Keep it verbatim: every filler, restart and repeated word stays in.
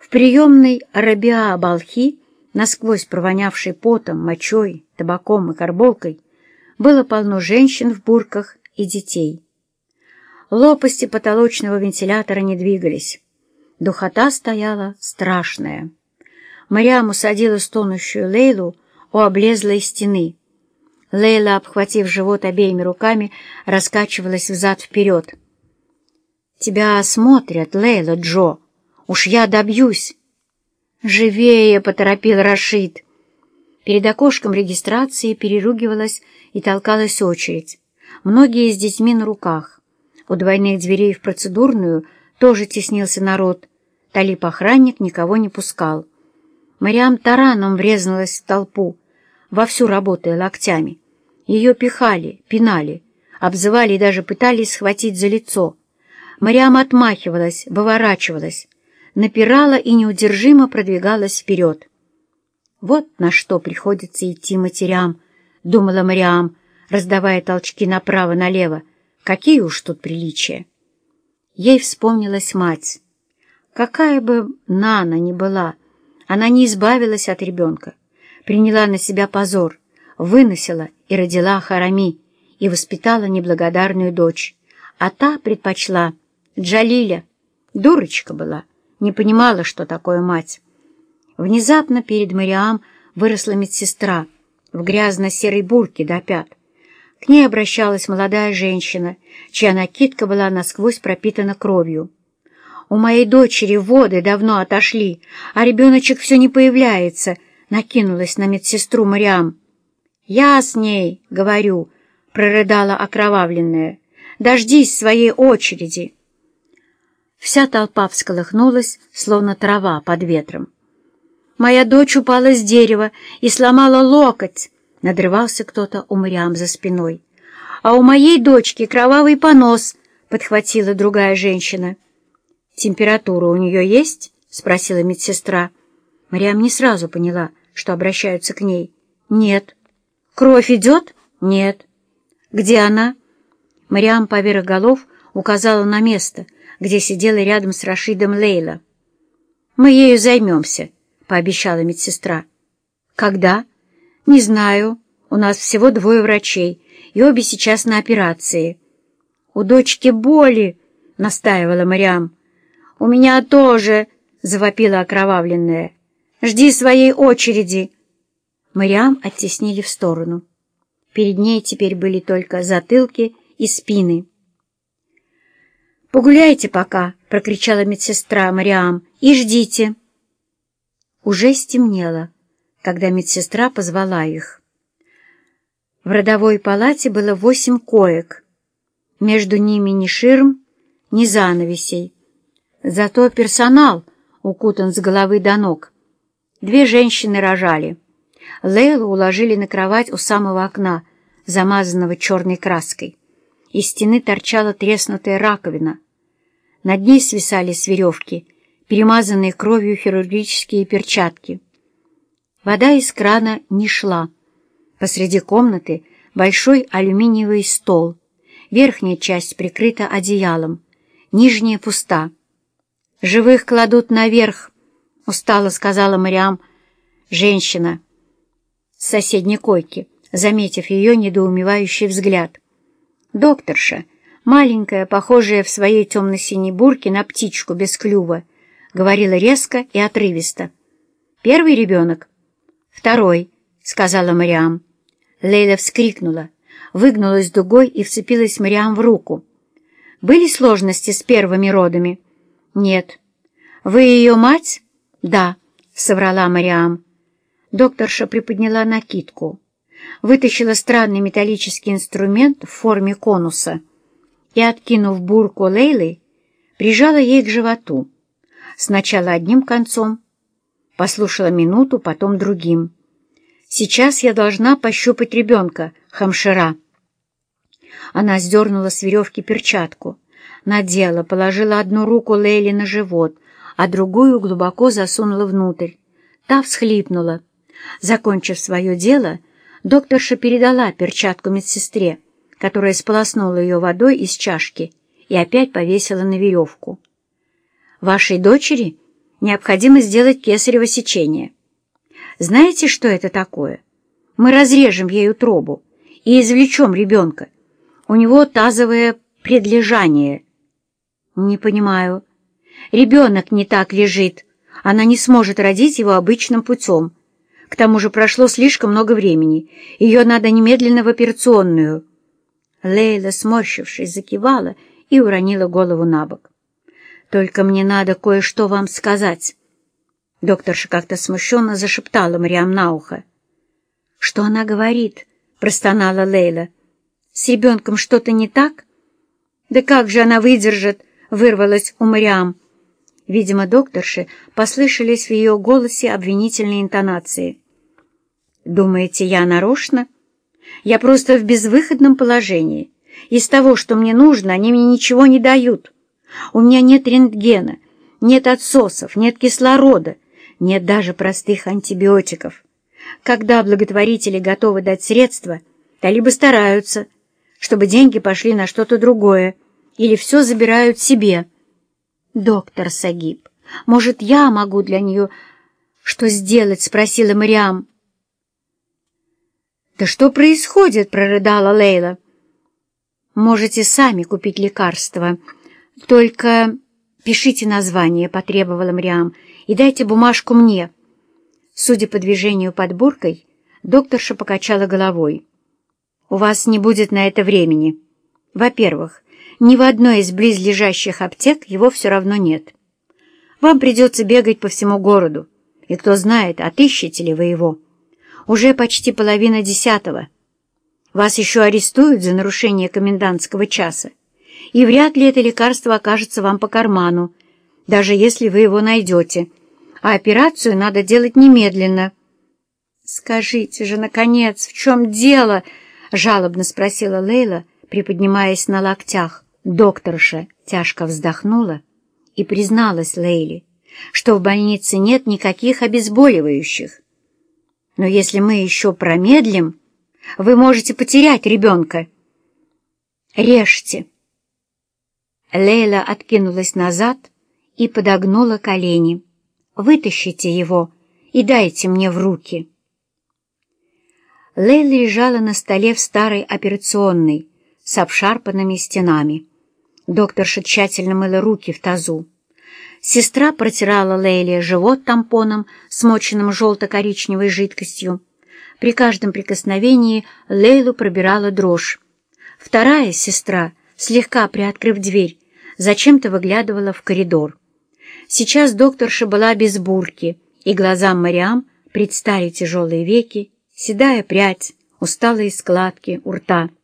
В приемной Рабиа Балхи, насквозь провонявшей потом, мочой, табаком и карболкой, было полно женщин в бурках и детей. Лопасти потолочного вентилятора не двигались. Духота стояла страшная. Мариам усадила стонущую Лейлу у облезлой стены. Лейла, обхватив живот обеими руками, раскачивалась взад-вперед. «Тебя осмотрят, Лейла, Джо. Уж я добьюсь!» «Живее!» — поторопил Рашид. Перед окошком регистрации переругивалась и толкалась очередь. Многие с детьми на руках. У двойных дверей в процедурную тоже теснился народ. Талиб-охранник никого не пускал. Мариам тараном врезалась в толпу, вовсю работая локтями. Ее пихали, пинали, обзывали и даже пытались схватить за лицо. Мариам отмахивалась, выворачивалась, напирала и неудержимо продвигалась вперед. «Вот на что приходится идти матерям», — думала Мариам, раздавая толчки направо-налево. «Какие уж тут приличия!» Ей вспомнилась мать. Какая бы Нана ни была, она не избавилась от ребенка, приняла на себя позор, выносила и родила Харами и воспитала неблагодарную дочь, а та предпочла Джалиля. Дурочка была, не понимала, что такое мать. Внезапно перед Мариам выросла медсестра в грязно-серой бурке до пят. К ней обращалась молодая женщина, чья накидка была насквозь пропитана кровью. «У моей дочери воды давно отошли, а ребеночек все не появляется», — накинулась на медсестру Мариам. «Я с ней, говорю», — прорыдала окровавленная. «Дождись своей очереди». Вся толпа всколыхнулась, словно трава под ветром. «Моя дочь упала с дерева и сломала локоть», — надрывался кто-то у Мариам за спиной. «А у моей дочки кровавый понос», — подхватила другая женщина. «Температура у нее есть?» — спросила медсестра. Мариам не сразу поняла, что обращаются к ней. «Нет». «Кровь идет?» «Нет». «Где она?» Мариам поверх голов указала на место, где сидела рядом с Рашидом Лейла. «Мы ею займемся», — пообещала медсестра. «Когда?» «Не знаю. У нас всего двое врачей, и обе сейчас на операции». «У дочки боли», — настаивала Мариам. «У меня тоже», — завопила окровавленная. «Жди своей очереди». Мариам оттеснили в сторону. Перед ней теперь были только затылки и спины. «Погуляйте пока», — прокричала медсестра Мариам, — «и ждите». Уже стемнело, когда медсестра позвала их. В родовой палате было восемь коек. Между ними ни ширм, ни занавесей. Зато персонал укутан с головы до ног. Две женщины рожали. Лейлу уложили на кровать у самого окна, замазанного черной краской. Из стены торчала треснутая раковина. Над ней свисали с веревки перемазанные кровью хирургические перчатки. Вода из крана не шла. Посреди комнаты большой алюминиевый стол. Верхняя часть прикрыта одеялом, нижняя пуста. «Живых кладут наверх», — устало сказала Мариам женщина с соседней койки, заметив ее недоумевающий взгляд. Докторша, маленькая, похожая в своей темно-синей бурке на птичку без клюва, говорила резко и отрывисто. «Первый ребенок?» «Второй», — сказала Мариам. Лейла вскрикнула, выгнулась дугой и вцепилась Мариам в руку. «Были сложности с первыми родами?» «Нет». «Вы ее мать?» «Да», — соврала Мариам. Докторша приподняла накидку, вытащила странный металлический инструмент в форме конуса и, откинув бурку Лейлы, прижала ей к животу. Сначала одним концом, послушала минуту, потом другим. «Сейчас я должна пощупать ребенка, Хамшира». Она сдернула с веревки перчатку, надела, положила одну руку Лейле на живот, а другую глубоко засунула внутрь. Та всхлипнула. Закончив свое дело, докторша передала перчатку медсестре, которая сполоснула ее водой из чашки и опять повесила на веревку. «Вашей дочери?» — Необходимо сделать кесарево сечение. Знаете, что это такое? Мы разрежем ей утробу и извлечем ребенка. У него тазовое предлежание. Не понимаю. Ребенок не так лежит. Она не сможет родить его обычным путем. К тому же прошло слишком много времени. Ее надо немедленно в операционную. Лейла, сморщившись, закивала и уронила голову на бок. «Только мне надо кое-что вам сказать». Докторша как-то смущенно зашептала Мариам на ухо. «Что она говорит?» — простонала Лейла. «С ребенком что-то не так?» «Да как же она выдержит?» — вырвалась у Мариам. Видимо, докторше послышались в ее голосе обвинительные интонации. «Думаете, я нарочно? Я просто в безвыходном положении. Из того, что мне нужно, они мне ничего не дают. У меня нет рентгена, нет отсосов, нет кислорода, нет даже простых антибиотиков. Когда благотворители готовы дать средства, то либо стараются, чтобы деньги пошли на что-то другое, или все забирают себе. «Доктор Сагиб, может, я могу для нее что сделать?» — спросила Мариам. «Да что происходит?» — прорыдала Лейла. «Можете сами купить лекарства. Только пишите название», — потребовала Мариам, — «и дайте бумажку мне». Судя по движению под буркой, докторша покачала головой. «У вас не будет на это времени. Во-первых, ни в одной из близлежащих аптек его все равно нет. Вам придется бегать по всему городу, и кто знает, отыщете ли вы его. Уже почти половина десятого. Вас еще арестуют за нарушение комендантского часа, и вряд ли это лекарство окажется вам по карману, даже если вы его найдете, а операцию надо делать немедленно». «Скажите же, наконец, в чем дело?» — жалобно спросила Лейла, приподнимаясь на локтях. Докторша тяжко вздохнула и призналась Лейле, что в больнице нет никаких обезболивающих. «Но если мы еще промедлим, вы можете потерять ребенка». «Режьте». Лейла откинулась назад и подогнула колени. «Вытащите его и дайте мне в руки». Лейла лежала на столе в старой операционной с обшарпанными стенами. Докторша тщательно мыла руки в тазу. Сестра протирала Лейле живот тампоном, смоченным желто-коричневой жидкостью. При каждом прикосновении Лейлу пробирала дрожь. Вторая сестра, слегка приоткрыв дверь, зачем-то выглядывала в коридор. Сейчас докторша была без бурки, и глазам Мариам предстали тяжелые веки, седая прядь, усталые складки у рта.